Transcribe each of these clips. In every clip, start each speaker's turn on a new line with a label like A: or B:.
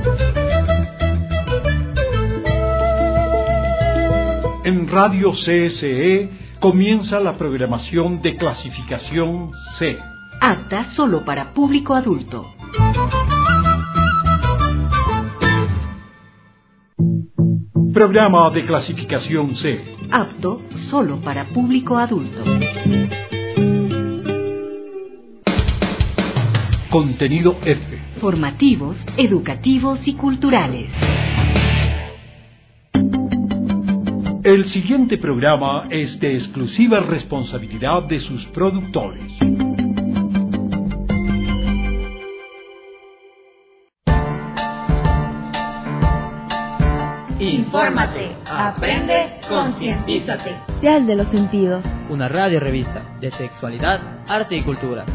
A: En Radio CSE comienza la programación de clasificación C.
B: Apta solo para público adulto.
A: Programa de clasificación C.
B: Apto solo para público adulto.
A: Contenido F.
B: Formativos, educativos y culturales.
A: El siguiente programa es de exclusiva responsabilidad de sus productores.
C: Infórmate, aprende, concientízate.
D: Real de los Sentidos.
E: Una radio revista de sexualidad, arte y cultura.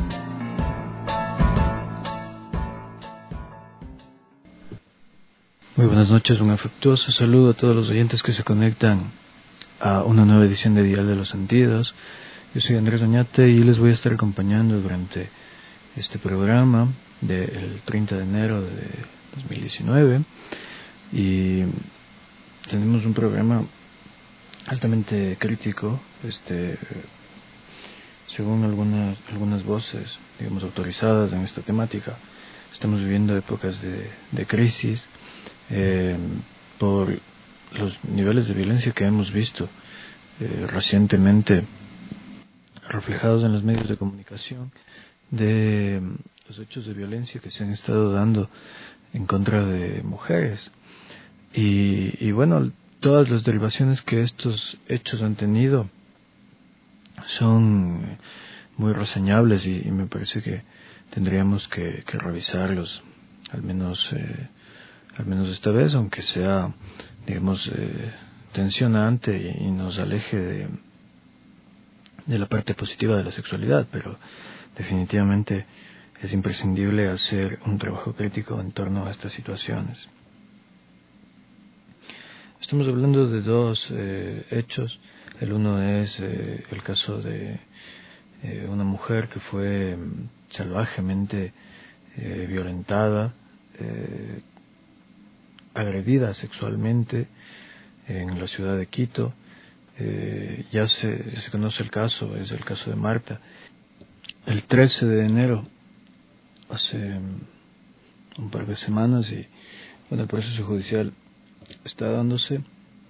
F: Muy buenas noches, un afectuoso saludo a todos los oyentes que se conectan a una nueva edición de Dial de los Sentidos. Yo soy Andrés Oñate y les voy a estar acompañando durante este programa del 30 de enero de 2019 y tenemos un programa altamente crítico, según algunas voces, digamos, autorizadas en esta temática. Estamos viviendo épocas de crisis por los niveles de violencia que hemos visto recientemente reflejados en los medios de comunicación, de los hechos de violencia que se han estado dando en contra de mujeres y bueno, todas las derivaciones que estos hechos han tenido son muy reseñables y me parece que tendríamos que revisarlos al menos esta vez, aunque sea, digamos, tensionante y nos aleje de la parte positiva de la sexualidad, pero definitivamente es imprescindible hacer un trabajo crítico en torno a estas situaciones. Estamos hablando de dos hechos. El uno es el caso de una mujer que fue salvajemente violentada, agredida sexualmente en la ciudad de Quito. Ya se conoce el caso, es el caso de Marta. El 13 de enero, hace un par de semanas, y bueno, el proceso judicial está dándose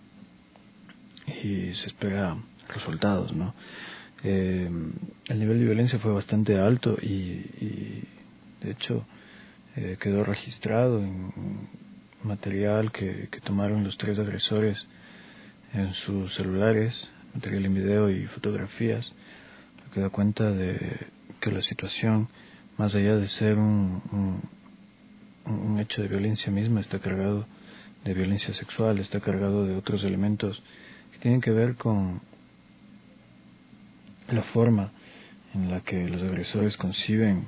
F: y se espera resultados, ¿no? El nivel de violencia fue bastante alto y de hecho quedó registrado en material que tomaron los tres agresores en sus celulares, material en video y fotografías, lo que da cuenta de que la situación, más allá de ser un hecho de violencia misma, está cargado de violencia sexual, está cargado de otros elementos que tienen que ver con la forma en la que los agresores conciben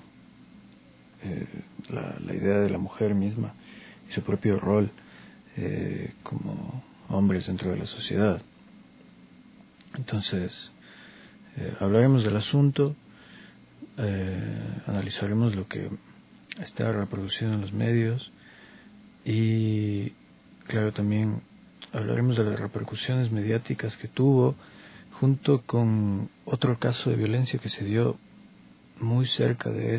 F: la idea de la mujer misma y su propio rol como hombres dentro de la sociedad. Entonces, hablaremos del asunto, analizaremos lo que está reproducido en los medios y, claro, también hablaremos de las repercusiones mediáticas que tuvo, junto con otro caso de violencia que se dio muy cerca de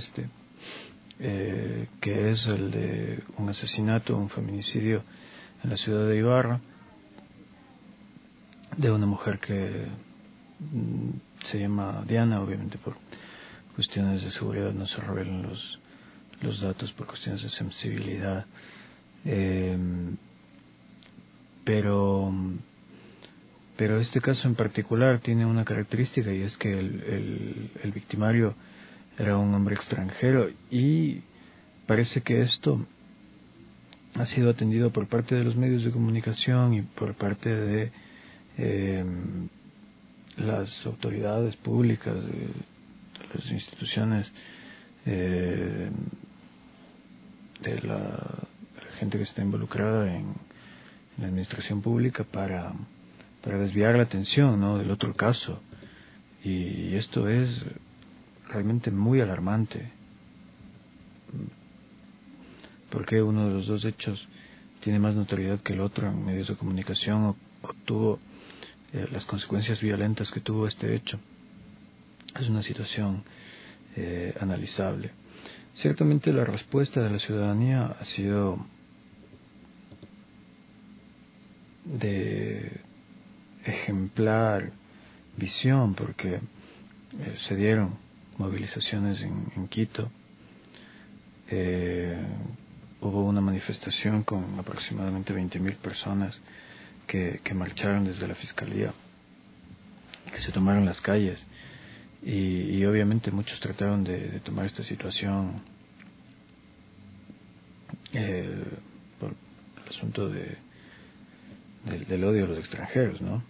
F: que es el de un asesinato, un feminicidio en la ciudad de Ibarra, de una mujer que se llama Diana. Obviamente por cuestiones de seguridad no se revelan los datos, por cuestiones de sensibilidad, pero este caso en particular tiene una característica, y es que el victimario era un hombre extranjero, y parece que esto ha sido atendido por parte de los medios de comunicación y por parte de las autoridades públicas, de las instituciones, de la gente que está involucrada en la administración pública para desviar la atención, ¿no?, del otro caso. Y esto es realmente muy alarmante. por qué uno de los dos hechos tiene más notoriedad que el otro en medios de comunicación o tuvo las consecuencias violentas que tuvo este hecho. Es una situación analizable. Ciertamente la respuesta de la ciudadanía ha sido de ejemplar visión, porque se dieron movilizaciones en Quito. Hubo una manifestación con aproximadamente 20.000 personas que marcharon desde la fiscalía, que se tomaron las calles, y obviamente muchos trataron de tomar esta situación por el asunto del odio a los extranjeros, ¿no?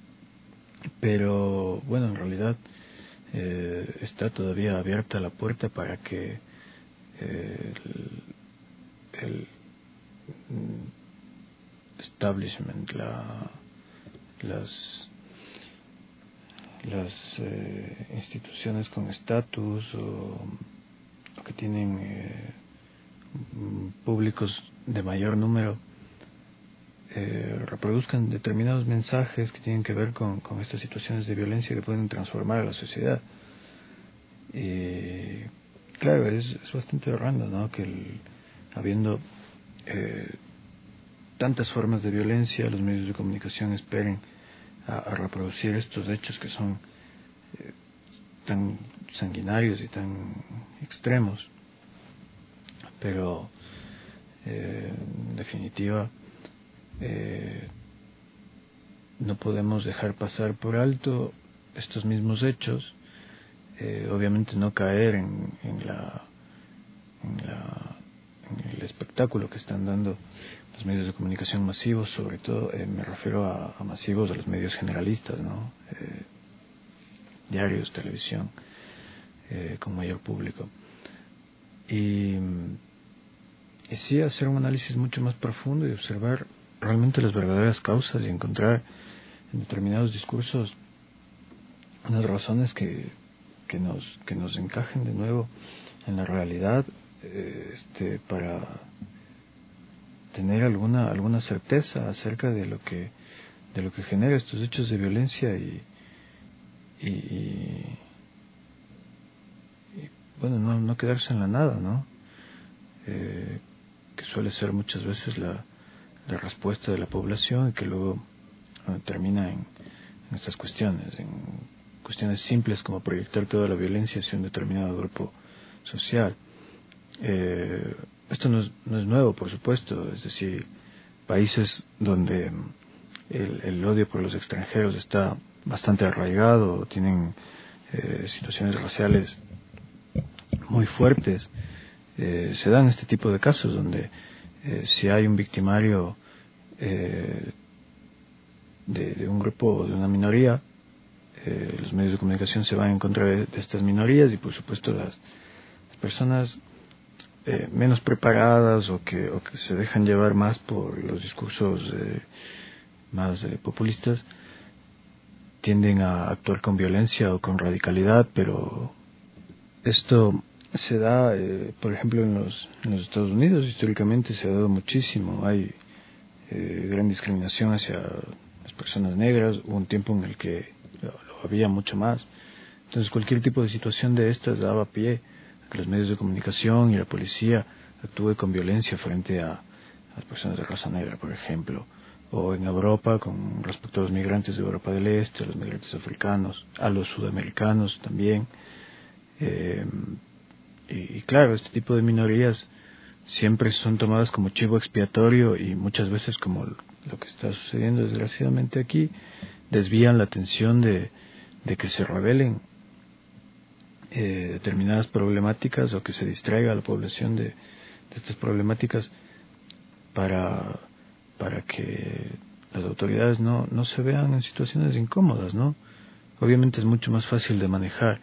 F: Pero bueno, en realidad está todavía abierta la puerta para que el establishment, las instituciones con estatus o que tienen públicos de mayor número reproduzcan determinados mensajes que tienen que ver con estas situaciones de violencia que pueden transformar a la sociedad. Y claro, es bastante horrendo, ¿no? Que habiendo tantas formas de violencia, los medios de comunicación esperen a reproducir estos hechos que son tan sanguinarios y tan extremos. Pero en definitiva no podemos dejar pasar por alto estos mismos hechos, obviamente no caer en el espectáculo que están dando los medios de comunicación masivos, sobre todo me refiero a masivos de los medios generalistas, ¿no? Diarios, televisión, con mayor público, y sí hacer un análisis mucho más profundo y observar realmente las verdaderas causas y encontrar en determinados discursos unas razones que nos encajen de nuevo en la realidad, para tener alguna certeza acerca de lo que genera estos hechos de violencia y bueno, no quedarse en la nada, ¿no? Que suele ser muchas veces la respuesta de la población y que luego termina en estas cuestiones, en cuestiones simples como proyectar toda la violencia hacia un determinado grupo social. Esto no es nuevo, por supuesto, es decir, países donde el odio por los extranjeros está bastante arraigado, tienen situaciones raciales muy fuertes, se dan este tipo de casos donde si hay un victimario de un grupo, de una minoría, los medios de comunicación se van en contra de estas minorías y por supuesto las personas menos preparadas o que se dejan llevar más por los discursos más populistas tienden a actuar con violencia o con radicalidad, pero esto se da, por ejemplo, en los Estados Unidos. Históricamente se ha dado muchísimo. Hay gran discriminación hacia las personas negras. Hubo un tiempo en el que lo había mucho más. Entonces cualquier tipo de situación de estas daba pie a que los medios de comunicación y la policía actúe con violencia frente a las personas de raza negra, por ejemplo, o en Europa con respecto a los migrantes de Europa del Este, a los migrantes africanos, a los sudamericanos también. Y claro, este tipo de minorías siempre son tomadas como chivo expiatorio y muchas veces, como lo que está sucediendo desgraciadamente aquí, desvían la atención de que se revelen determinadas problemáticas o que se distraiga a la población de estas problemáticas para que las autoridades no se vean en situaciones incómodas, ¿no? Obviamente es mucho más fácil de manejar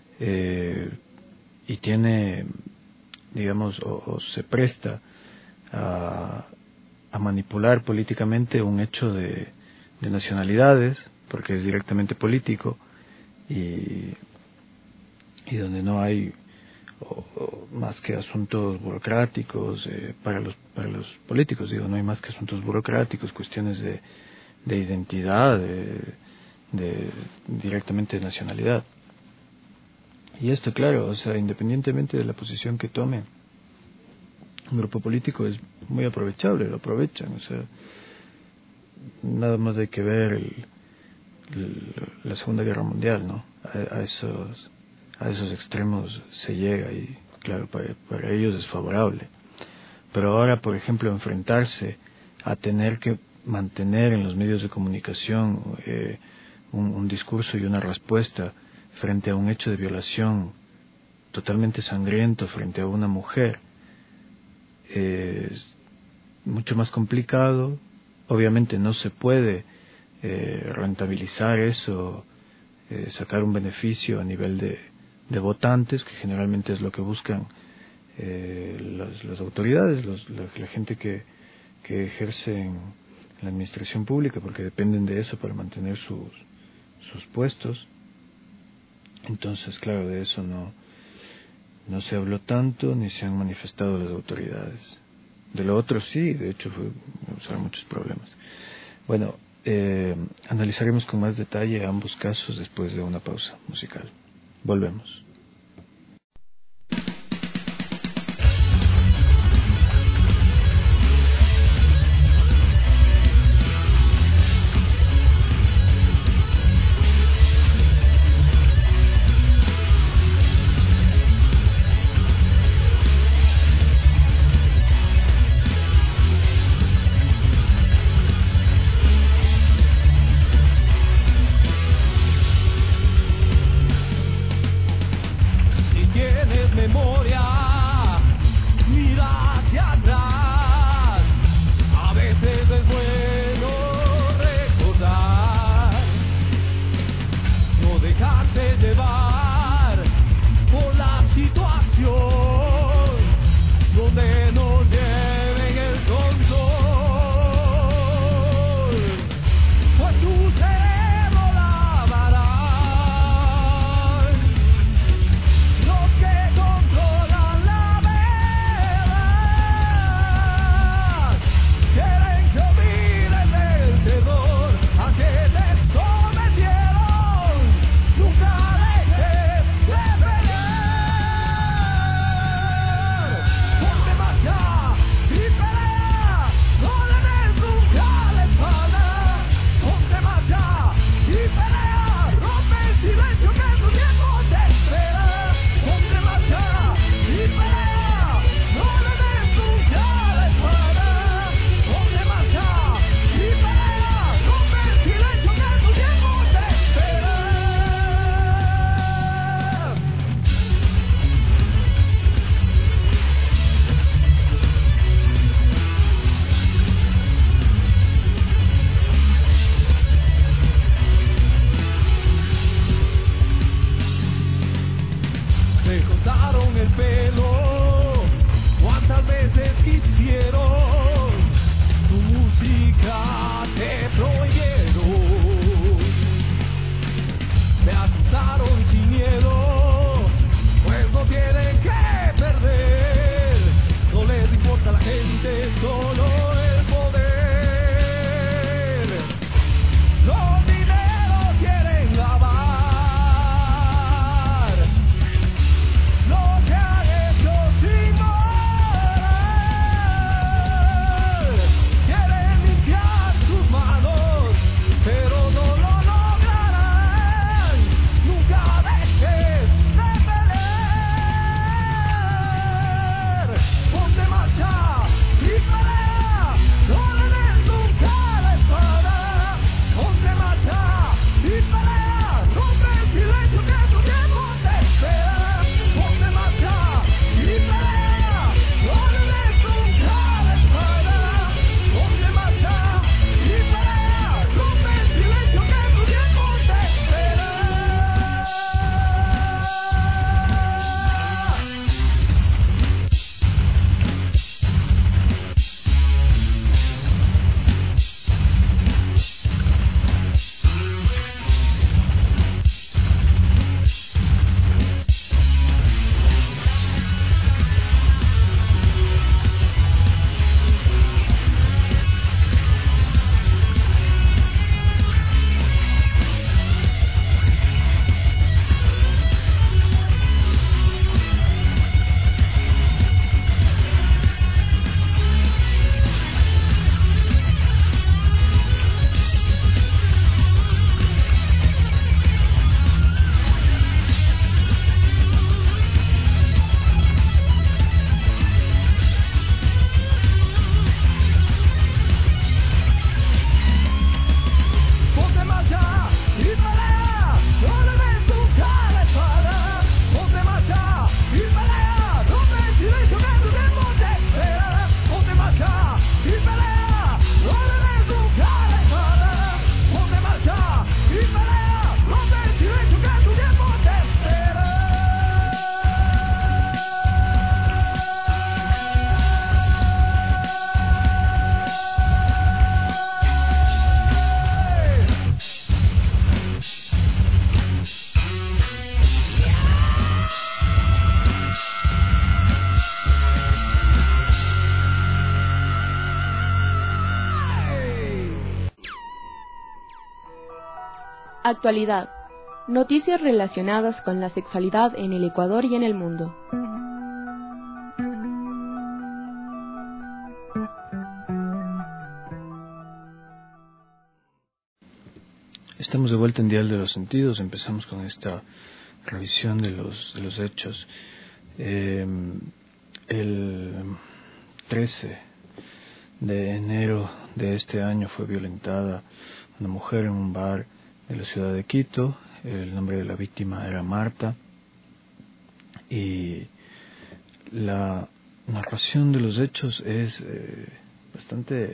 F: y tiene, digamos, o se presta a manipular políticamente un hecho de nacionalidades, porque es directamente político y donde no hay o más que asuntos burocráticos para los políticos, digo, no hay más que asuntos burocráticos, cuestiones de identidad, directamente de nacionalidad. Y esto, claro, o sea, independientemente de la posición que tome un grupo político, es muy aprovechable, lo aprovechan, o sea, nada más hay que ver la Segunda Guerra Mundial, ¿no? A esos extremos se llega y, claro, para ellos es favorable. Pero ahora, por ejemplo, enfrentarse a tener que mantener en los medios de comunicación un discurso y una respuesta frente a un hecho de violación totalmente sangriento frente a una mujer es mucho más complicado. Obviamente no se puede rentabilizar eso, sacar un beneficio a nivel de votantes, que generalmente es lo que buscan las autoridades, la gente que ejerce en la administración pública, porque dependen de eso para mantener sus puestos. Entonces, claro, de eso no se habló tanto ni se han manifestado las autoridades. De lo otro sí, de hecho causaron muchos problemas. Bueno, analizaremos con más detalle ambos casos después de una pausa musical. Volvemos.
D: Actualidad. Noticias relacionadas con la sexualidad en el Ecuador y en el mundo.
F: Estamos de vuelta en Dial de los Sentidos. Empezamos con esta revisión de los hechos. El 13 de enero de este año fue violentada una mujer en un bar de la ciudad de Quito. El nombre de la víctima era Marta, y la narración de los hechos es bastante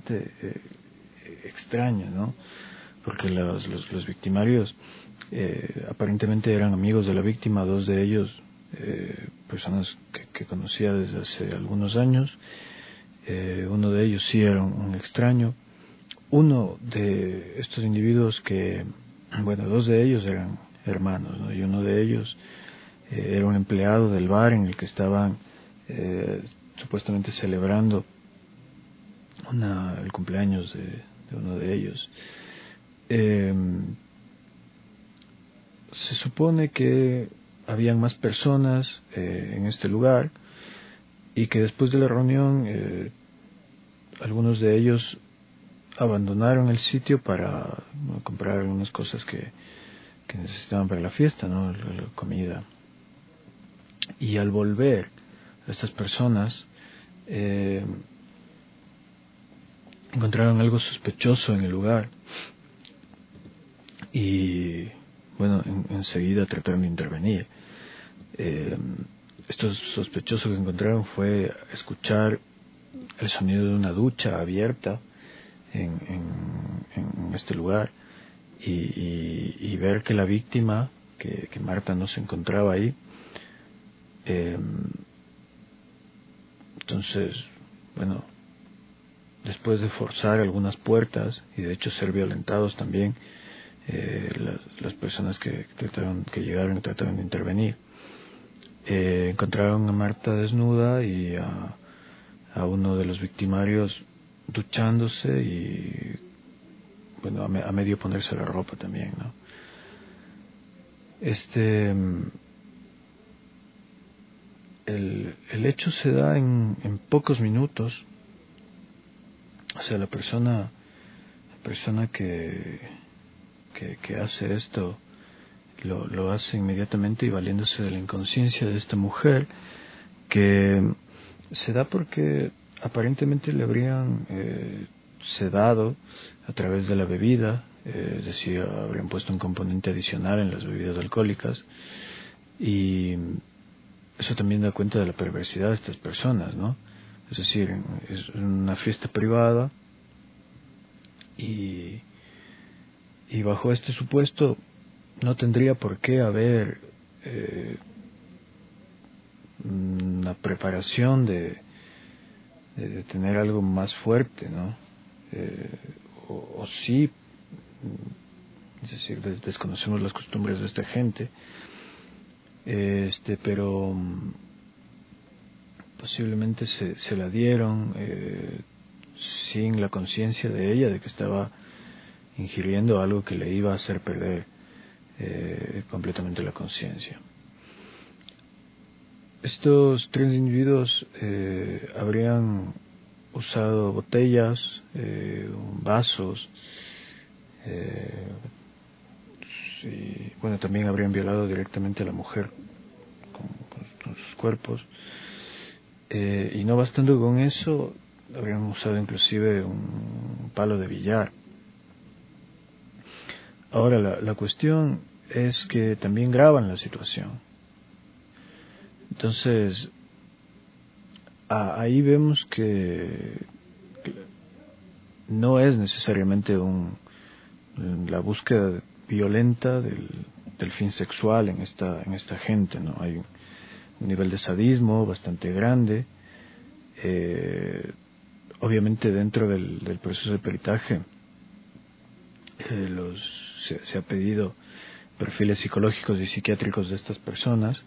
F: extraña, ¿no? Porque los victimarios aparentemente eran amigos de la víctima, dos de ellos personas que conocía desde hace algunos años. Uno de ellos sí era un extraño. Uno de estos individuos dos de ellos eran hermanos, ¿no? Y uno de ellos era un empleado del bar en el que estaban supuestamente celebrando el cumpleaños de uno de ellos. Se supone que habían más personas en este lugar, y que después de la reunión algunos de ellos abandonaron el sitio para comprar algunas cosas que necesitaban para la fiesta, ¿no? La comida. Y al volver, estas personas encontraron algo sospechoso en el lugar, y bueno, enseguida trataron de intervenir. Esto sospechoso que encontraron fue escuchar el sonido de una ducha abierta en este lugar, y ver que la víctima, que Marta, no se encontraba ahí. Entonces, bueno, después de forzar algunas puertas y de hecho ser violentados también, las personas que llegaron trataron de intervenir. Encontraron a Marta desnuda y a uno de los victimarios duchándose y, bueno, a medio ponerse la ropa también, ¿no? El hecho se da en pocos minutos. O sea, la persona que hace esto lo hace inmediatamente, y valiéndose de la inconsciencia de esta mujer, que se da porque aparentemente le habrían sedado a través de la bebida, es decir, habrían puesto un componente adicional en las bebidas alcohólicas, y eso también da cuenta de la perversidad de estas personas, ¿no? Es decir, es una fiesta privada, y bajo este supuesto no tendría por qué haber una preparación de tener algo más fuerte, ¿no? O sí, es decir, desconocemos las costumbres de esta gente, pero posiblemente se la dieron sin la conciencia de ella de que estaba ingiriendo algo que le iba a hacer perder completamente la conciencia. Estos tres individuos habrían usado botellas, vasos, y bueno, también habrían violado directamente a la mujer con sus cuerpos, y no bastando con eso, habrían usado inclusive un palo de billar. Ahora, la cuestión es que también graban la situación. Entonces, ahí vemos que no es necesariamente la búsqueda violenta del fin sexual en esta gente, ¿no? Hay un nivel de sadismo bastante grande. Obviamente dentro del proceso de peritaje se ha pedido perfiles psicológicos y psiquiátricos de estas personas.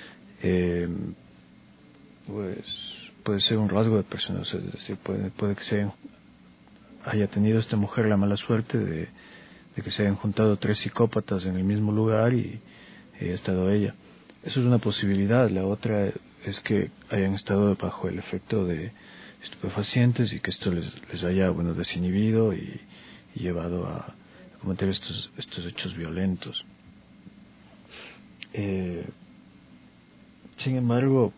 F: Pues puede ser un rasgo de personas, es decir, puede que haya tenido esta mujer la mala suerte de que se hayan juntado 3 psicópatas en el mismo lugar y haya estado ella. Eso es una posibilidad. La otra es que hayan estado bajo el efecto de estupefacientes y que esto les haya, desinhibido y llevado a cometer estos hechos violentos. Sin embargo,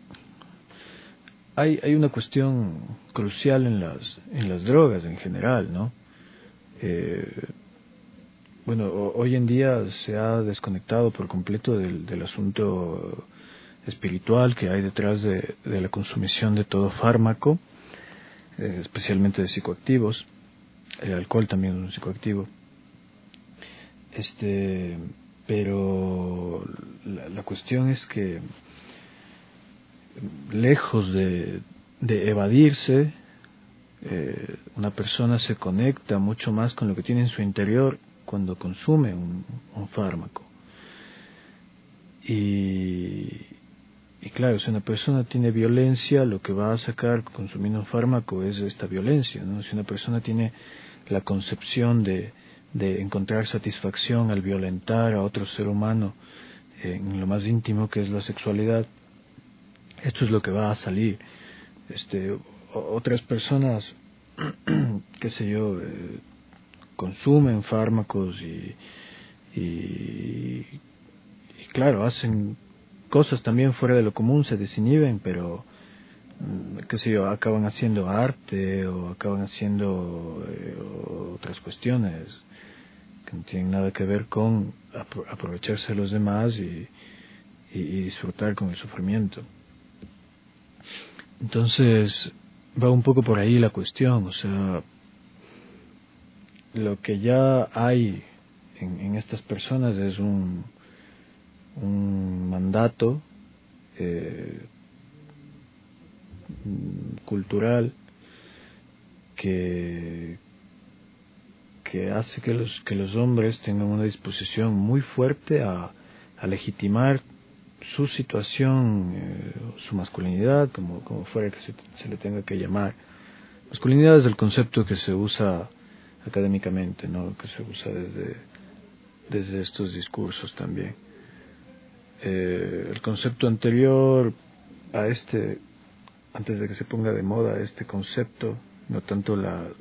F: hay una cuestión crucial en las drogas en general, ¿no? Hoy en día se ha desconectado por completo del asunto espiritual que hay detrás de la consumición de todo fármaco, especialmente de psicoactivos. El alcohol también es un psicoactivo. Pero la cuestión es que lejos de evadirse, una persona se conecta mucho más con lo que tiene en su interior cuando consume un fármaco. Y claro, si una persona tiene violencia, lo que va a sacar consumiendo un fármaco es esta violencia, ¿no? Si una persona tiene la concepción de encontrar satisfacción al violentar a otro ser humano en lo más íntimo que es la sexualidad, esto es lo que va a salir. Otras personas, qué sé yo, consumen fármacos y claro, hacen cosas también fuera de lo común, se desinhiben, pero qué sé yo, acaban haciendo arte o acaban haciendo otras cuestiones que no tienen nada que ver con aprovecharse de los demás y disfrutar con el sufrimiento. Entonces va un poco por ahí la cuestión, o sea, lo que ya hay en estas personas es un mandato cultural que hace que los hombres tengan una disposición muy fuerte a legitimar su situación, su masculinidad, como fuera que se le tenga que llamar. Masculinidad es el concepto que se usa académicamente, ¿no? Que se usa desde estos discursos también. El concepto anterior a antes de que se ponga de moda este concepto, no tanto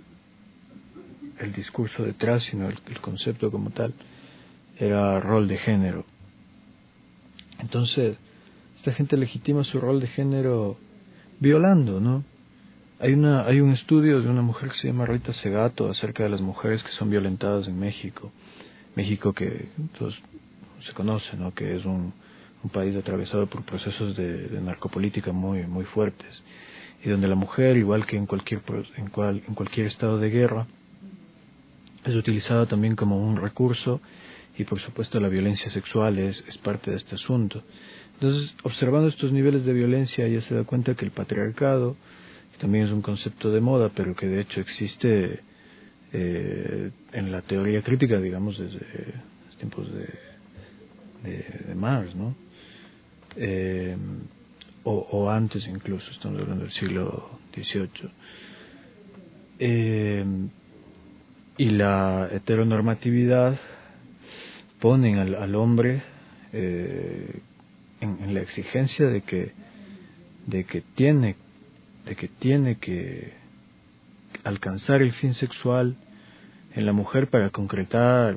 F: el discurso detrás, sino el concepto como tal, era rol de género. Entonces, esta gente legitima su rol de género violando, ¿no? Hay un estudio de una mujer que se llama Rita Segato acerca de las mujeres que son violentadas en México. México que todos se conoce, ¿no? Que es un país atravesado por procesos de narcopolítica muy, muy fuertes, y donde la mujer, igual que en cualquier estado de guerra, es utilizada también como un recurso, y por supuesto la violencia sexual es parte de este asunto. Entonces, observando estos niveles de violencia, ya se da cuenta que el patriarcado, que también es un concepto de moda, pero que de hecho existe en la teoría crítica, digamos, desde los tiempos de Marx, ¿no? O antes incluso, estamos hablando del siglo XVIII. Y la heteronormatividad ponen al hombre en la exigencia de que tiene que alcanzar el fin sexual en la mujer para concretar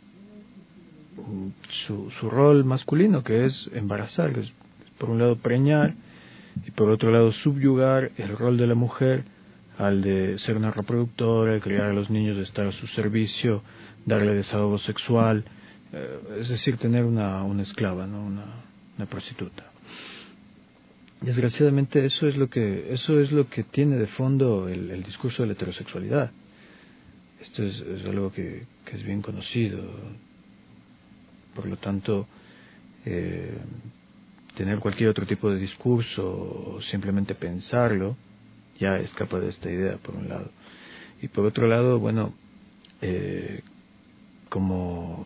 F: su rol masculino, que es embarazar, que es por un lado preñar y por otro lado subyugar el rol de la mujer al de ser una reproductora, criar a los niños, de estar a su servicio, darle desahogo sexual, es decir, tener una esclava, ¿no? Una prostituta. Desgraciadamente eso es lo que tiene de fondo el discurso de la heterosexualidad. Esto es algo que es bien conocido. Por lo tanto, tener cualquier otro tipo de discurso o simplemente pensarlo ya escapa de esta idea, por un lado. Y por otro lado, como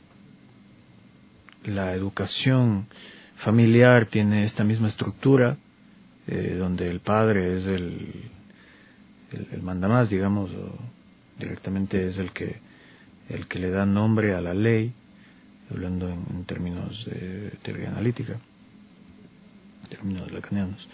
F: la educación familiar tiene esta misma estructura, donde el padre es el mandamás, digamos, o directamente es el que el que le da nombre a la ley, hablando en términos de teoría analítica, en términos lacanianos,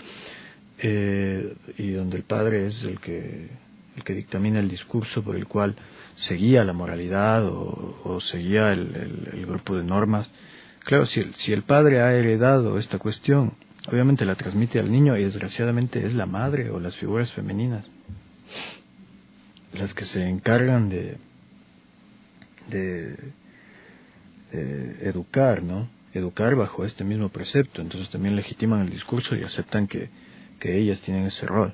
F: y donde el padre es el que dictamina el discurso por el cual seguía la moralidad o seguía el grupo de normas. Claro, si el padre ha heredado esta cuestión, obviamente la transmite al niño, y desgraciadamente es la madre o las figuras femeninas las que se encargan de educar, ¿no? Educar bajo este mismo precepto. Entonces también legitiman el discurso y aceptan que ellas tienen ese rol.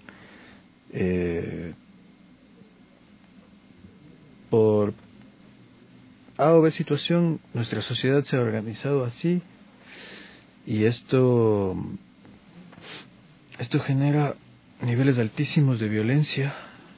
F: Por A o B situación, nuestra sociedad se ha organizado así, y esto genera niveles altísimos de violencia,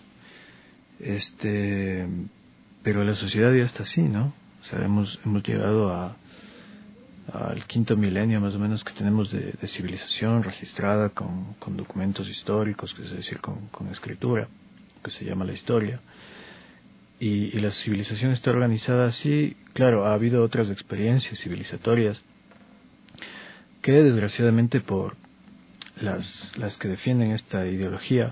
F: pero la sociedad ya está así, ¿no? O sea, hemos llegado al quinto milenio más o menos que tenemos de civilización registrada con documentos históricos, que es decir, con escritura, que se llama la historia. Y la civilización está organizada así. Claro, ha habido otras experiencias civilizatorias que desgraciadamente por las que defienden esta ideología,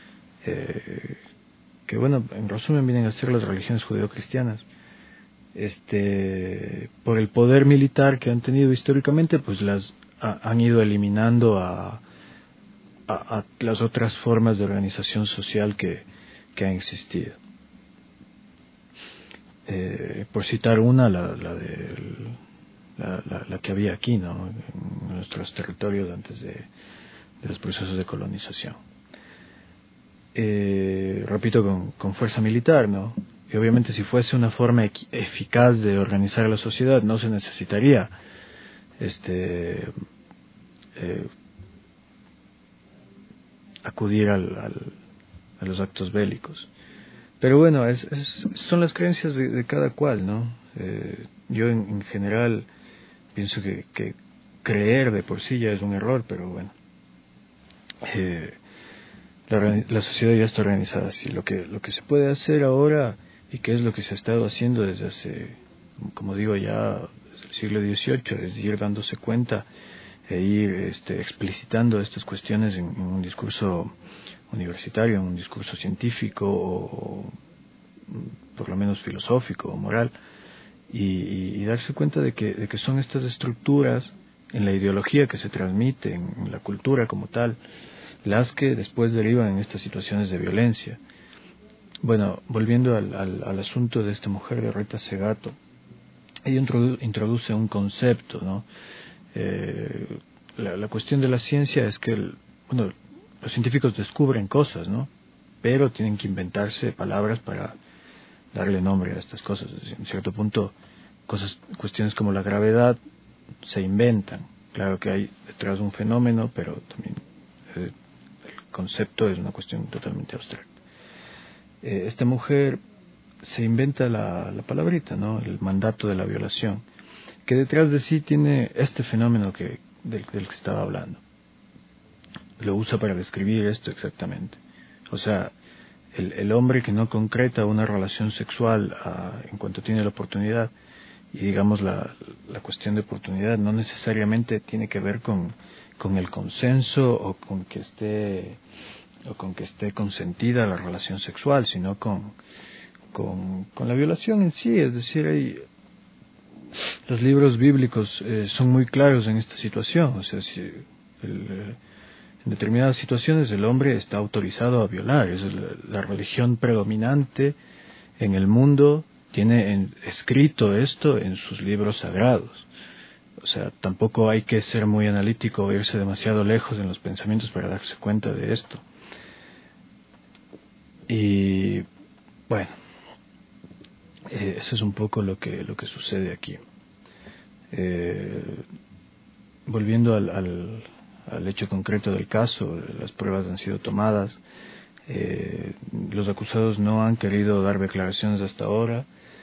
F: que bueno, en resumen vienen a ser las religiones judeocristianas, por el poder militar que han tenido históricamente, pues han ido eliminando a las otras formas de organización social que han existido. Por citar una, la que había aquí, ¿no? En nuestros territorios antes de los procesos de colonización. Repito, con fuerza militar, ¿no? Y obviamente si fuese una forma eficaz de organizar a la sociedad, no se necesitaría acudir a los actos bélicos. Pero bueno, son las creencias de cada cual, ¿no? Yo en general pienso que creer de por sí ya es un error, pero bueno, la sociedad ya está organizada así. Lo que se puede hacer ahora, y que es lo que se ha estado haciendo desde hace, como digo, ya desde el siglo XVIII, es ir dándose cuenta e ir explicitando estas cuestiones en un discurso universitario, en un discurso científico o por lo menos filosófico o moral, y darse cuenta de que son estas estructuras en la ideología que se transmite, en la cultura como tal, las que después derivan en estas situaciones de violencia. Bueno, volviendo al asunto de esta mujer de Rita Segato, ella introduce un concepto, ¿no? La cuestión de la ciencia es que los científicos descubren cosas, ¿no? Pero tienen que inventarse palabras para darle nombre a estas cosas. En cierto punto, cuestiones como la gravedad se inventan. Claro que hay detrás un fenómeno, pero también el concepto es una cuestión totalmente abstracta. Esta mujer se inventa la palabrita, ¿no? El mandato de la violación, que detrás de sí tiene este fenómeno del que estaba hablando. Lo usa para describir esto exactamente. O sea, el hombre que no concreta una relación sexual en cuanto tiene la oportunidad, y digamos la cuestión de oportunidad no necesariamente tiene que ver con el consenso o con que esté consentida la relación sexual, sino con la violación en sí. Es decir, los libros bíblicos son muy claros en esta situación. O sea, en determinadas situaciones el hombre está autorizado a violar. Es la religión predominante en el mundo tiene escrito esto en sus libros sagrados. O sea, tampoco hay que ser muy analítico o irse demasiado lejos en los pensamientos para darse cuenta de esto. Y bueno, eso es un poco lo que sucede aquí. Volviendo al hecho concreto del caso, las pruebas han sido tomadas. Los acusados no han querido dar declaraciones hasta ahora.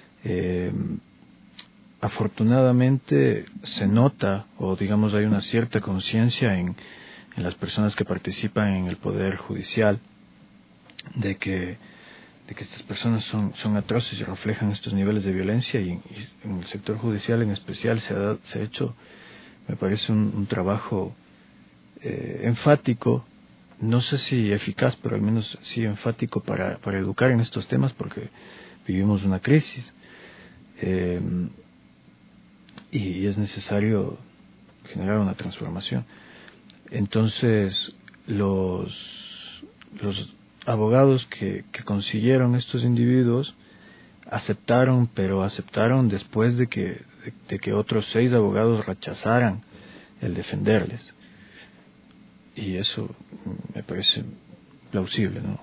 F: Afortunadamente se nota, o digamos hay una cierta conciencia en las personas que participan en el poder judicial, de que que estas personas son atroces y reflejan estos niveles de violencia, y en el sector judicial en especial se ha hecho, me parece, un trabajo enfático, no sé si eficaz, pero al menos sí enfático para educar en estos temas, porque vivimos una crisis y es necesario generar una transformación. Entonces, los abogados que consiguieron estos individuos aceptaron, pero aceptaron después de que otros 6 abogados rechazaran el defenderles. Y eso me parece plausible, ¿no?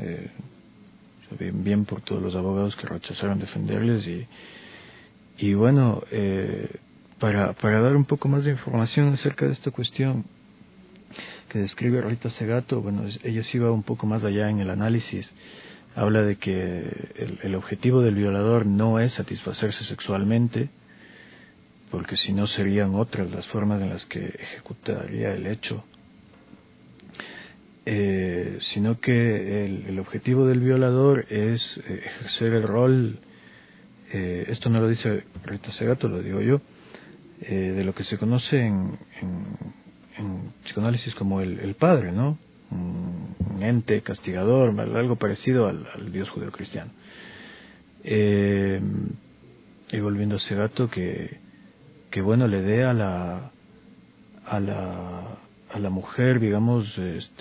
F: Bien por todos los abogados que rechazaron defenderles. Y bueno, para dar un poco más de información acerca de esta cuestión que describe Rita Segato, bueno, ella sí va un poco más allá en el análisis. Habla de que el objetivo del violador no es satisfacerse sexualmente, porque si no serían otras las formas en las que ejecutaría el hecho, sino que el objetivo del violador es ejercer el rol, esto no lo dice Rita Segato, lo digo yo, de lo que se conoce en psicoanálisis como el padre, ¿no? Un ente castigador, algo parecido al Dios judeocristiano. Y volviendo a Segato, que bueno, le dé a la mujer, digamos,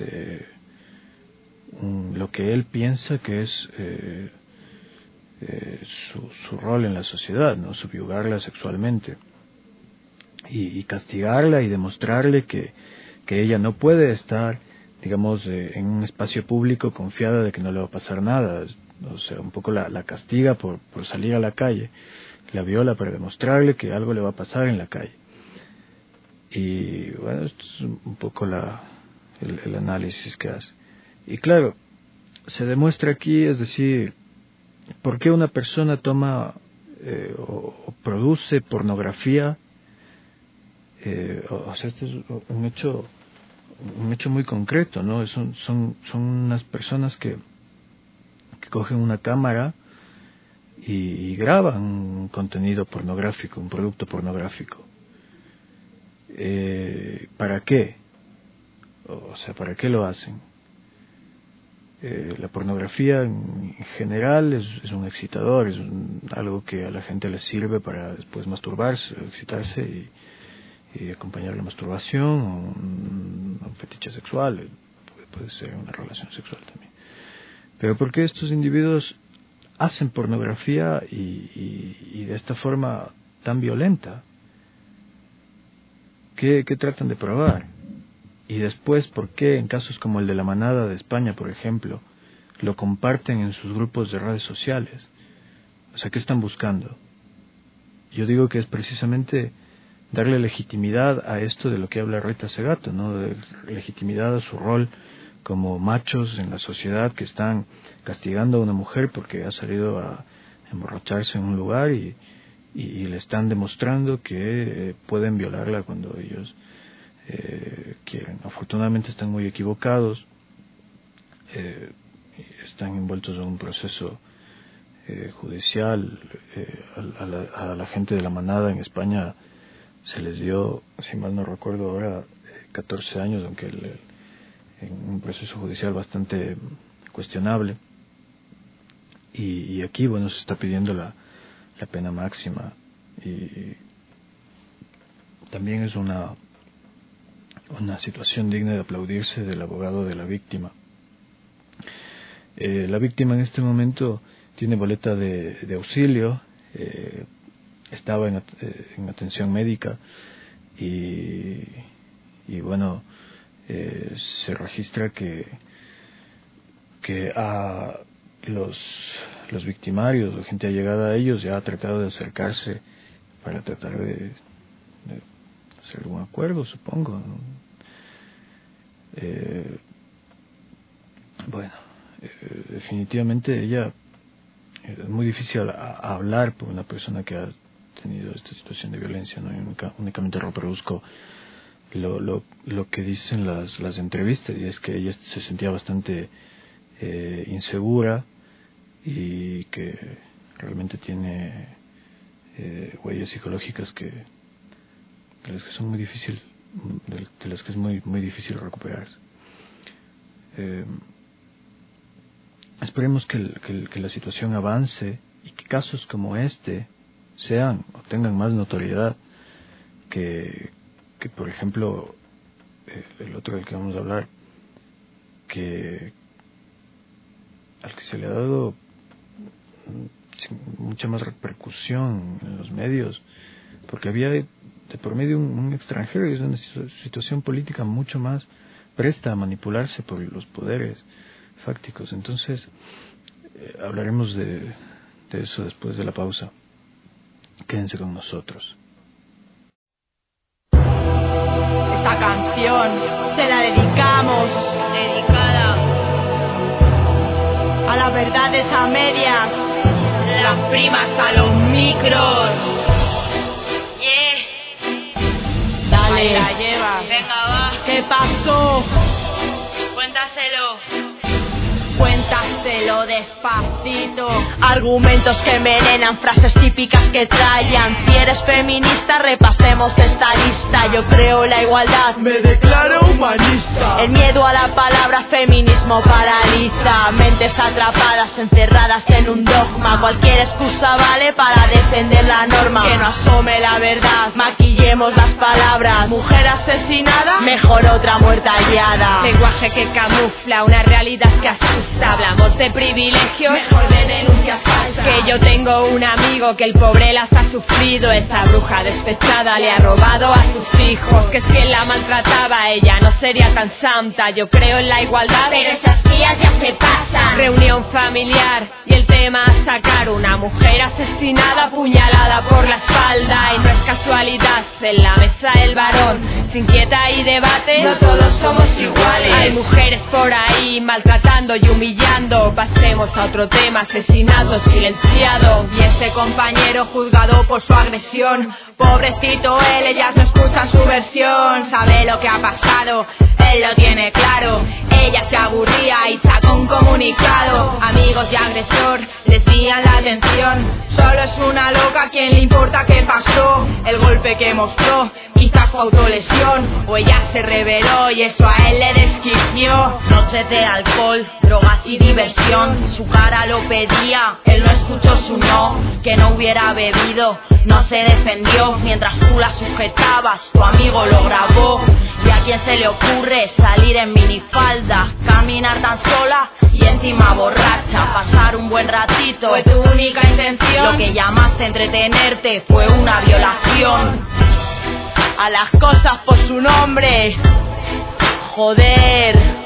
F: lo que él piensa que es su rol en la sociedad, ¿no? Subyugarla sexualmente y castigarla y demostrarle que ella no puede estar, digamos, en un espacio público confiada de que no le va a pasar nada. O sea, un poco la castiga por salir a la calle, la viola para demostrarle que algo le va a pasar en la calle. Y bueno, esto es un poco el análisis que hace. Y claro, se demuestra aquí, es decir, ¿por qué una persona toma o produce pornografía? O sea, este es un hecho muy concreto, ¿no? Son unas personas que cogen una cámara y graban un contenido pornográfico, un producto pornográfico. ¿Para qué? O sea, ¿para qué lo hacen? La pornografía en general es un excitador, es algo que a la gente le sirve para después masturbarse, excitarse y acompañar la masturbación o un fetiche sexual, puede ser una relación sexual también. Pero ¿por qué estos individuos hacen pornografía y de esta forma tan violenta? ¿Qué tratan de probar? Y después, ¿por qué en casos como el de la Manada de España, por ejemplo, lo comparten en sus grupos de redes sociales? O sea, ¿qué están buscando? Yo digo que es precisamente darle legitimidad a esto de lo que habla Rita Segato, ¿no? De legitimidad a su rol como machos en la sociedad que están castigando a una mujer porque ha salido a emborracharse en un lugar y le están demostrando que pueden violarla cuando ellos quieren. Afortunadamente están muy equivocados, están envueltos en un proceso judicial. A la gente de la Manada en España se les dio, si mal no recuerdo ahora, 14 años, aunque en un proceso judicial bastante cuestionable. Y aquí, bueno, se está pidiendo la pena máxima, y también es una situación digna de aplaudirse del abogado de la víctima. La víctima en este momento tiene boleta de auxilio, estaba en atención médica y bueno, se registra que a los victimarios, la gente allegada a ellos, ya ha tratado de acercarse para tratar de hacer algún acuerdo, supongo, ¿no? Bueno, definitivamente ella es muy difícil hablar por una persona que ha tenido esta situación de violencia, ¿no? Yo únicamente reproduzco lo que dicen las entrevistas, y es que ella se sentía bastante insegura y que realmente tiene huellas psicológicas de las que son muy difíciles, de las que es muy difícil recuperarse. Esperemos que la situación avance y que casos como este sean o tengan más notoriedad que por ejemplo el otro del que vamos a hablar, al que se le ha dado mucha más repercusión en los medios, porque había de por medio un extranjero, y es una situación política mucho más presta a manipularse por los poderes fácticos. Entonces hablaremos de eso después de la pausa. Quédense con nosotros.
G: Esta canción se la dedicamos, dedicada a las verdades a medias, las primas a los micros. Dale, ahí la lleva. Venga, va. ¿Qué pasó? Cuéntaselo despacito. Argumentos que envenenan, frases típicas que trayan. Si eres feminista, repasemos esta lista. Yo creo la igualdad, me declaro humanista. El miedo a la palabra feminismo paraliza. Mentes atrapadas, encerradas en un dogma. Cualquier excusa vale para defender la norma. Que no asome la verdad, maquillemos las palabras. Mujer asesinada, mejor otra muerta guiada. Lenguaje que camufla una realidad que asusta. Hablamos de privilegios, mejor de denuncias falsas. Que yo tengo un amigo que el pobre las ha sufrido. Esa bruja despechada le ha robado a sus hijos. Que si él la maltrataba, ella no sería tan santa. Yo creo en la igualdad, pero esas tías ya se pasan. Reunión familiar y el tema a sacar. Una mujer asesinada, apuñalada por la espalda. Y no es casualidad, en la mesa el varón se inquieta y debate. No todos somos iguales. Hay mujeres por ahí maltratando y humillando. Pasemos a otro tema, asesinado, silenciado. Y ese compañero juzgado por su agresión. Pobrecito él, ellas no escuchan su versión. Sabe lo que ha pasado, él lo tiene claro. Ella se aburría y sacó un comunicado. Amigos y agresor desvían la atención. Solo es una loca, ¿quién le importa qué pasó? El golpe que mostró quizá fue autolesión, o ella se rebeló y eso a él le desquició. Noches de alcohol, drogas y diversión. Su cara lo pedía, él no escuchó su no. Que no hubiera bebido, no se defendió. Mientras tú la sujetabas, tu amigo lo grabó. ¿Y a quién se le ocurre salir en minifalda? Caminar tan sola y encima borracha. Pasar un buen ratito fue tu única intención. Lo que llamaste entretenerte fue una violación. A las cosas por su nombre, joder.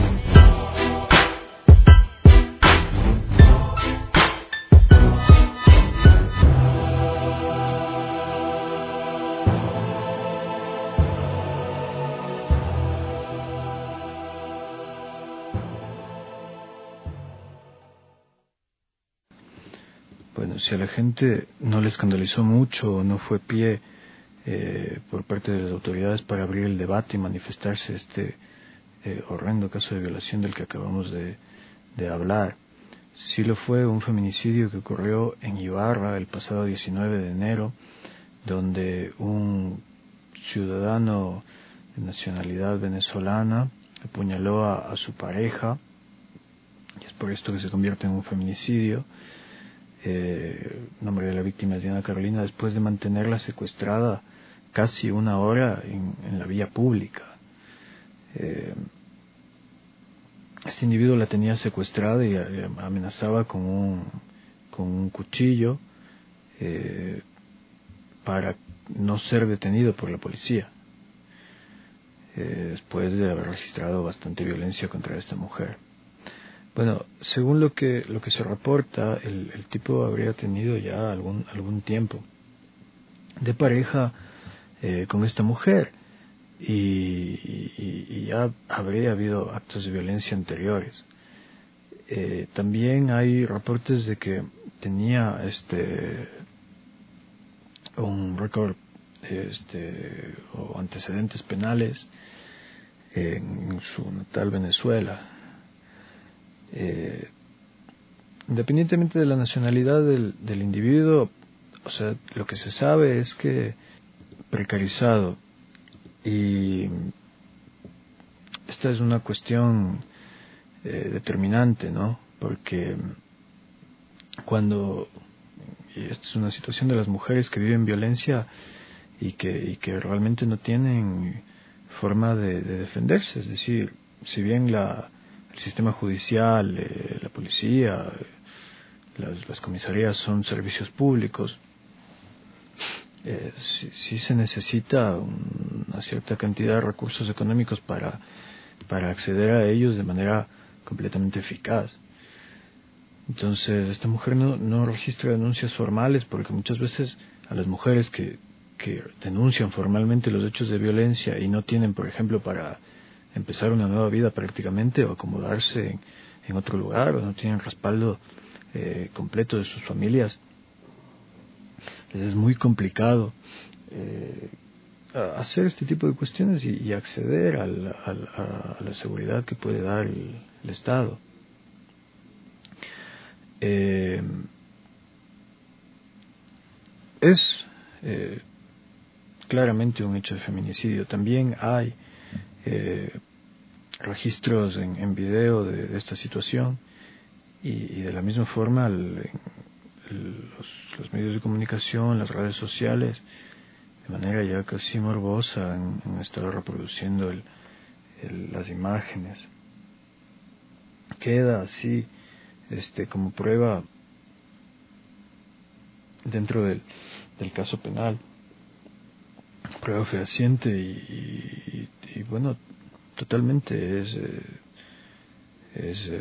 F: Bueno, si a la gente no le escandalizó mucho o no fue pie por parte de las autoridades para abrir el debate y manifestarse este horrendo caso de violación del que acabamos de hablar, sí lo fue un feminicidio que ocurrió en Ibarra el pasado 19 de enero, donde un ciudadano de nacionalidad venezolana apuñaló a su pareja, y es por esto que se convierte en un feminicidio. El nombre de la víctima es Diana Carolina, después de mantenerla secuestrada casi una hora en la vía pública. Este individuo la tenía secuestrada y amenazaba con un cuchillo para no ser detenido por la policía, después de haber registrado bastante violencia contra esta mujer. Bueno, según lo que se reporta, el tipo habría tenido ya algún tiempo de pareja con esta mujer y ya habría habido actos de violencia anteriores. También hay reportes de que tenía un récord o antecedentes penales en su natal Venezuela. independientemente de la nacionalidad del individuo, o sea, lo que se sabe es que precarizado, y esta es una cuestión determinante, ¿no? Porque y esta es una situación de las mujeres que viven violencia y que realmente no tienen forma de defenderse, es decir, si bien el sistema judicial, la policía, las comisarías son servicios públicos, sí se necesita una cierta cantidad de recursos económicos para acceder a ellos de manera completamente eficaz. Entonces, esta mujer no registra denuncias formales porque muchas veces a las mujeres que denuncian formalmente los hechos de violencia y no tienen, por ejemplo, para empezar una nueva vida prácticamente o acomodarse en otro lugar, o no tienen respaldo completo de sus familias, les es muy complicado hacer este tipo de cuestiones y acceder a la seguridad que puede dar el Estado. Es claramente un hecho de feminicidio. También hay registros en video de esta situación, y de la misma forma los medios de comunicación, las redes sociales, de manera ya casi morbosa han estado reproduciendo las imágenes. Queda así como prueba dentro del caso penal, prueba fehaciente y bueno, totalmente es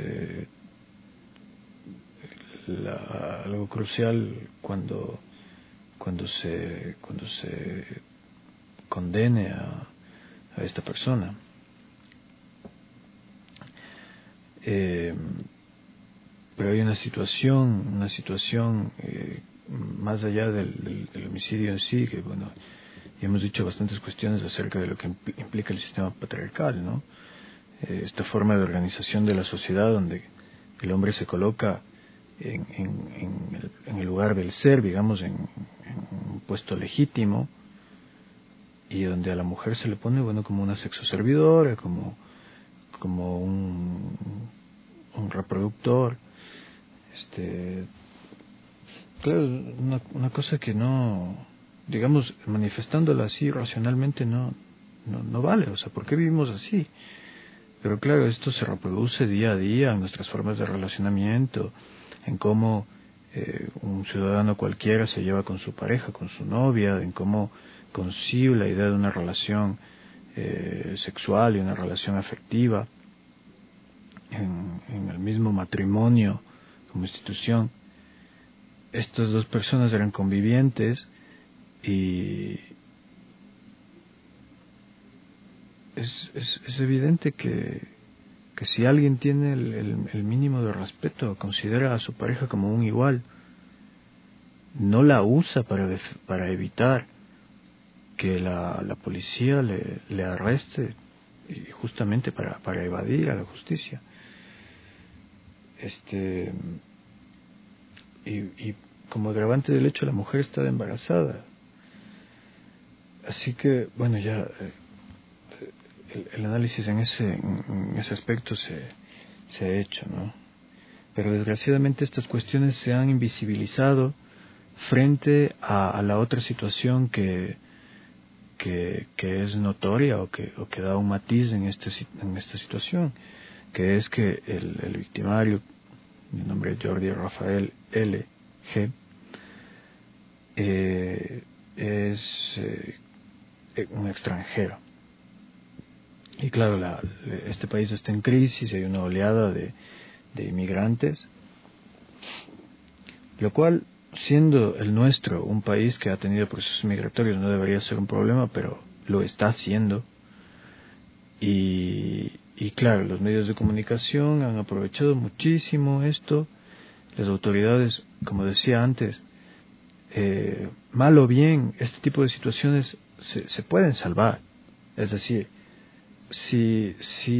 F: algo crucial cuando se condene a esta persona. Pero hay una situación más allá del homicidio en sí, que bueno, y hemos dicho bastantes cuestiones acerca de lo que implica el sistema patriarcal, ¿no? Esta forma de organización de la sociedad donde el hombre se coloca en el lugar del ser, digamos, en un puesto legítimo, y donde a la mujer se le pone, bueno, como una sexoservidora, como un reproductor. Claro, una cosa que no, digamos, manifestándola así racionalmente no vale. O sea, ¿por qué vivimos así? Pero claro, esto se reproduce día a día en nuestras formas de relacionamiento, en cómo un ciudadano cualquiera se lleva con su pareja, con su novia, en cómo concibe la idea de una relación sexual y una relación afectiva, en el mismo matrimonio como institución. Estas dos personas eran convivientes y es evidente que si alguien tiene el mínimo de respeto, considera a su pareja como un igual, no la usa para evitar que la policía le arreste, y justamente para evadir a la justicia. Y como agravante del hecho, la mujer estaba embarazada. Así que, bueno, ya el análisis en ese aspecto se ha hecho, ¿no? Pero desgraciadamente estas cuestiones se han invisibilizado frente a la otra situación que es notoria o que da un matiz en esta situación, que es que el victimario, mi nombre es Jordi Rafael L.G., es un extranjero. Y claro, este país está en crisis, hay una oleada de inmigrantes, lo cual, siendo el nuestro un país que ha tenido procesos migratorios, no debería ser un problema, pero lo está haciendo. Y claro, los medios de comunicación han aprovechado muchísimo esto. Las autoridades, como decía antes, mal o bien, este tipo de situaciones se pueden salvar. Es decir, si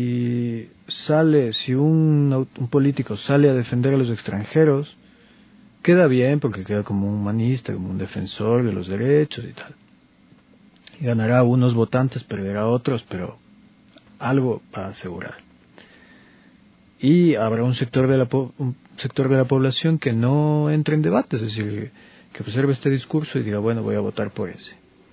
F: un político sale a defender a los extranjeros, queda bien porque queda como un humanista, como un defensor de los derechos y tal. Y ganará a unos votantes, perderá a otros, pero algo va a asegurar. Y habrá un sector de la población que no entre en debate, es decir, que observe este discurso y diga, bueno, voy a votar por ese.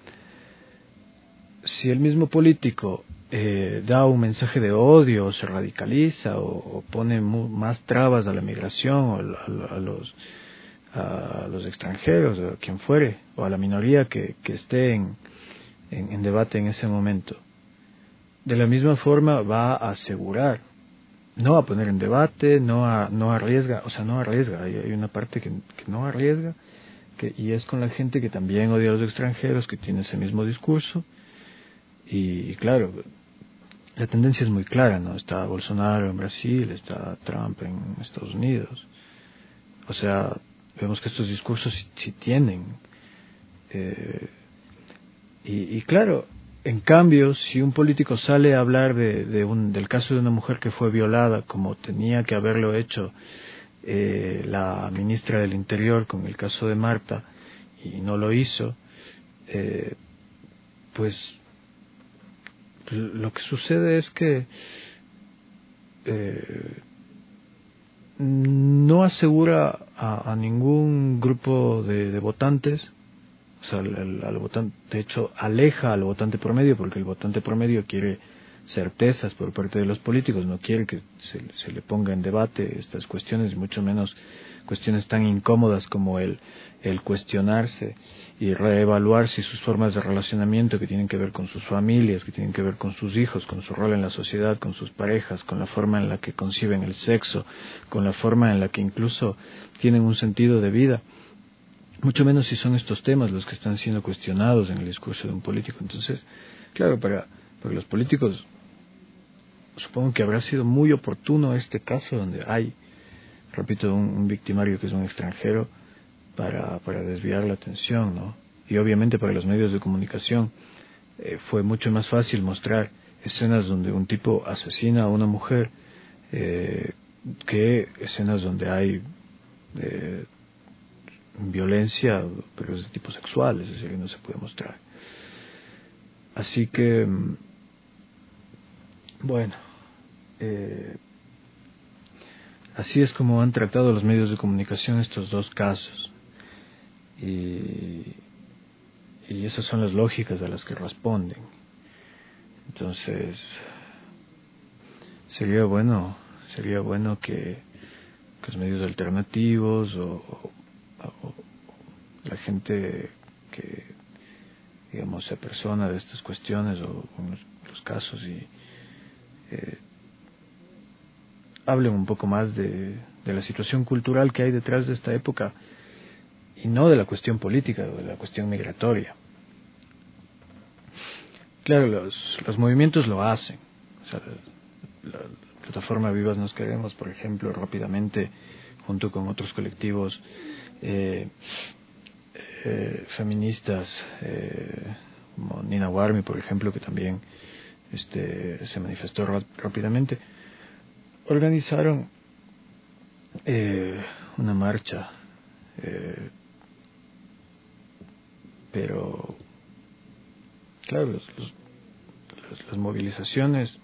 F: Si el mismo político da un mensaje de odio, o se radicaliza, o pone más trabas a la migración, o a los extranjeros, o a quien fuere, o a la minoría que esté en debate en ese momento, de la misma forma va a asegurar, no va a poner en debate, no arriesga, hay una parte que no arriesga, y es con la gente que también odia a los extranjeros, que tiene ese mismo discurso. Y claro, la tendencia es muy clara, ¿no? Está Bolsonaro en Brasil, está Trump en Estados Unidos. O sea, vemos que estos discursos sí tienen. Y claro, en cambio, si un político sale a hablar del caso de una mujer que fue violada, como tenía que haberlo hecho la ministra del Interior con el caso de Marta, y no lo hizo, pues lo que sucede es que no asegura a ningún grupo de votantes, o sea, al votante, de hecho aleja al votante promedio, porque el votante promedio quiere certezas por parte de los políticos, no quiere que se le ponga en debate estas cuestiones, y mucho menos cuestiones tan incómodas como el cuestionarse y reevaluar si sus formas de relacionamiento, que tienen que ver con sus familias, que tienen que ver con sus hijos, con su rol en la sociedad, con sus parejas, con la forma en la que conciben el sexo, con la forma en la que incluso tienen un sentido de vida, mucho menos si son estos temas los que están siendo cuestionados en el discurso de un político. Entonces, claro, para los políticos, supongo que habrá sido muy oportuno este caso donde hay, repito, un victimario que es un extranjero, para desviar la atención, ¿no? Y obviamente para los medios de comunicación fue mucho más fácil mostrar escenas donde un tipo asesina a una mujer que escenas donde hay violencia, pero es de tipo sexual, es decir, que no se puede mostrar. Así que, bueno, así es como han tratado los medios de comunicación estos dos casos. Y esas son las lógicas a las que responden. Entonces, sería bueno que los medios alternativos o la gente que, digamos, se persona de estas cuestiones o los casos y hablen un poco más de la situación cultural que hay detrás de esta época, y no de la cuestión política o de la cuestión migratoria. Claro, los movimientos lo hacen. O sea, la plataforma Vivas Nos Queremos, por ejemplo, rápidamente, junto con otros colectivos feministas, como Nina Warmi, por ejemplo, que también se manifestó rápidamente, organizaron una marcha, pero claro, las movilizaciones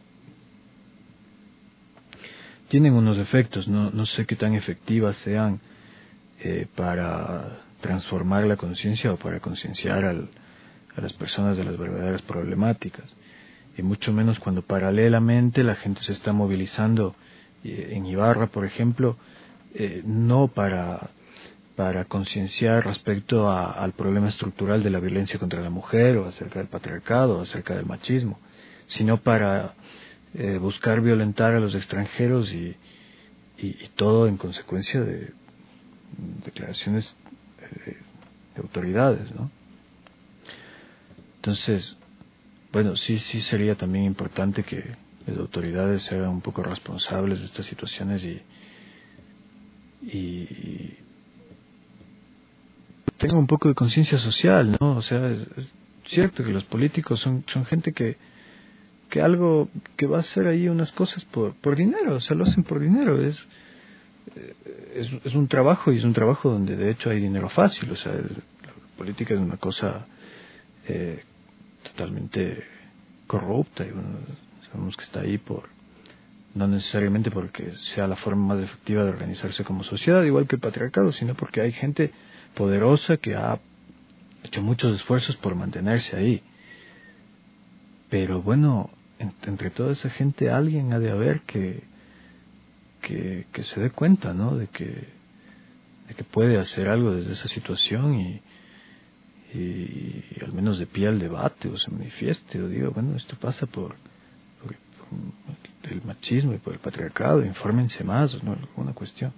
F: tienen unos efectos, no sé qué tan efectivas sean para transformar la conciencia o para concienciar a las personas de las verdaderas problemáticas, y mucho menos cuando paralelamente la gente se está movilizando en Ibarra, por ejemplo, no para concienciar respecto al problema estructural de la violencia contra la mujer, o acerca del patriarcado, o acerca del machismo, sino para buscar violentar a los extranjeros y todo en consecuencia de declaraciones de autoridades, ¿no? Entonces, bueno, sí sería también importante que las autoridades se hagan un poco responsables de estas situaciones y tengan un poco de conciencia social, ¿no? O sea, es cierto que los políticos son gente que que algo que va a hacer ahí unas cosas por dinero, o sea, lo hacen por dinero, es un trabajo, y es un trabajo donde de hecho hay dinero fácil, o sea, la política es una cosa totalmente corrupta, y bueno, sabemos que está ahí no necesariamente porque sea la forma más efectiva de organizarse como sociedad, igual que el patriarcado, sino porque hay gente poderosa que ha hecho muchos esfuerzos por mantenerse ahí. Pero bueno, entre toda esa gente alguien ha de haber que se dé cuenta, ¿no? De que puede hacer algo desde esa situación y al menos de pie al debate, o se manifieste, o diga, bueno, esto pasa por el machismo y por el patriarcado, infórmense más, ¿no? Alguna cuestión.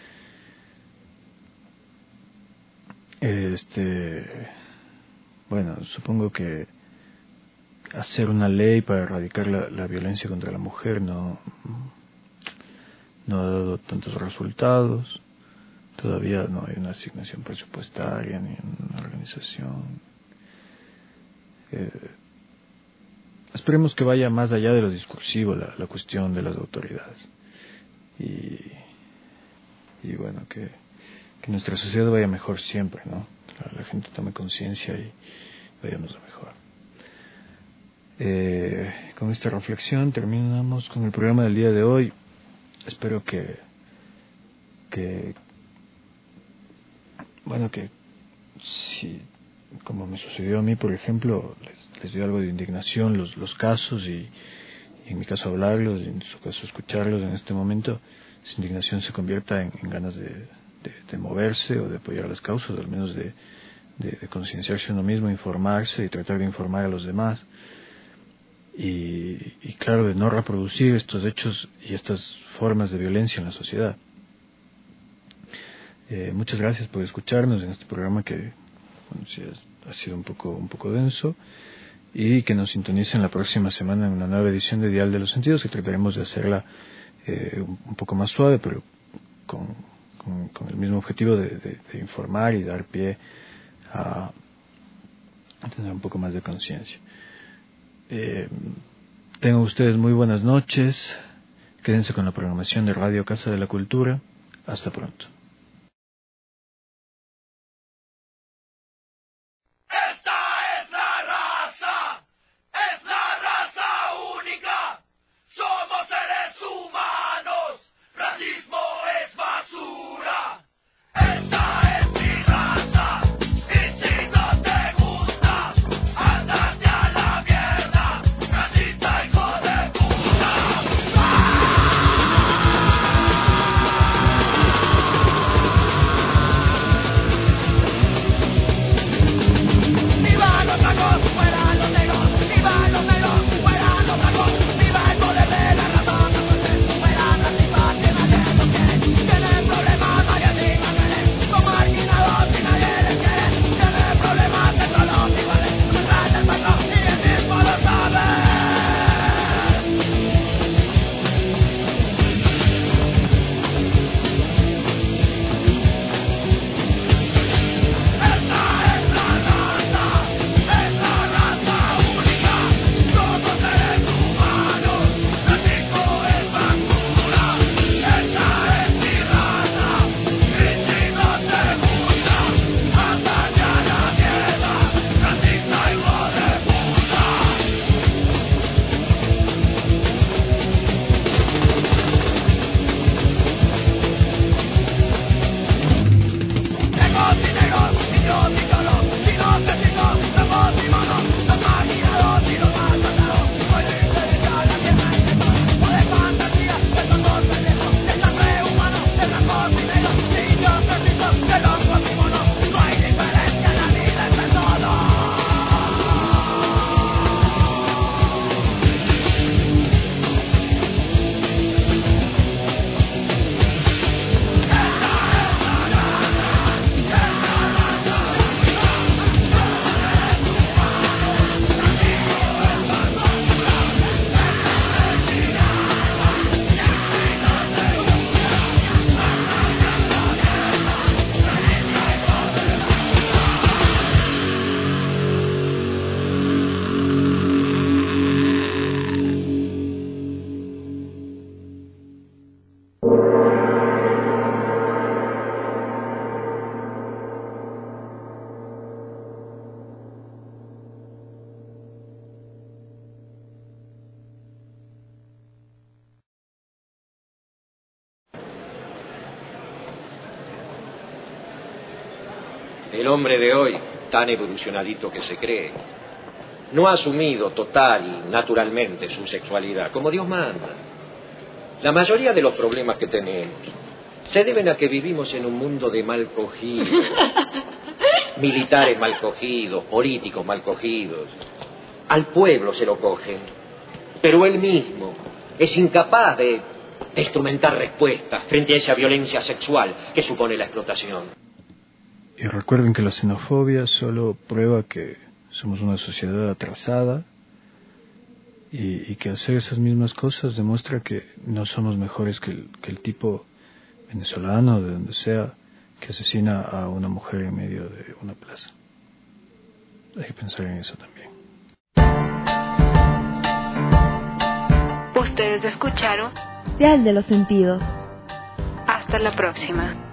F: Bueno, supongo que hacer una ley para erradicar la violencia contra la mujer no ha dado tantos resultados. Todavía no hay una asignación presupuestaria ni una organización. Esperemos que vaya más allá de lo discursivo la cuestión de las autoridades. Y bueno, que nuestra sociedad vaya mejor siempre, ¿no? La gente tome conciencia y vayamos a mejor. Con esta reflexión terminamos con el programa del día de hoy. Espero que si, como me sucedió a mí, por ejemplo, les dio algo de indignación los casos y en mi caso hablarlos, y en su caso escucharlos en este momento, esa indignación se convierta en ganas de moverse o de apoyar las causas, al menos de concienciarse uno mismo, informarse y tratar de informar a los demás. Y claro, de no reproducir estos hechos y estas formas de violencia en la sociedad. Muchas gracias por escucharnos en este programa que, bueno, sí ha sido un poco denso, y que nos sintonicen la próxima semana en una nueva edición de Dial de los Sentidos, que trataremos de hacerla un poco más suave, pero con el mismo objetivo de informar y dar pie a tener un poco más de conciencia. Tengan ustedes muy buenas noches. Quédense con la programación de Radio Casa de la Cultura. Hasta pronto.
H: El hombre de hoy, tan evolucionadito que se cree, no ha asumido total y naturalmente su sexualidad, como Dios manda. La mayoría de los problemas que tenemos se deben a que vivimos en un mundo de mal cogidos. Militares mal cogidos, políticos mal cogidos. Al pueblo se lo cogen, pero él mismo es incapaz de instrumentar respuestas frente a esa violencia sexual que supone la explotación.
F: Y recuerden que la xenofobia solo prueba que somos una sociedad atrasada y que hacer esas mismas cosas demuestra que no somos mejores que el tipo venezolano, de donde sea, que asesina a una mujer en medio de una plaza. Hay que pensar en eso también.
B: Ustedes escucharon
D: Real de los Sentidos.
B: Hasta la próxima.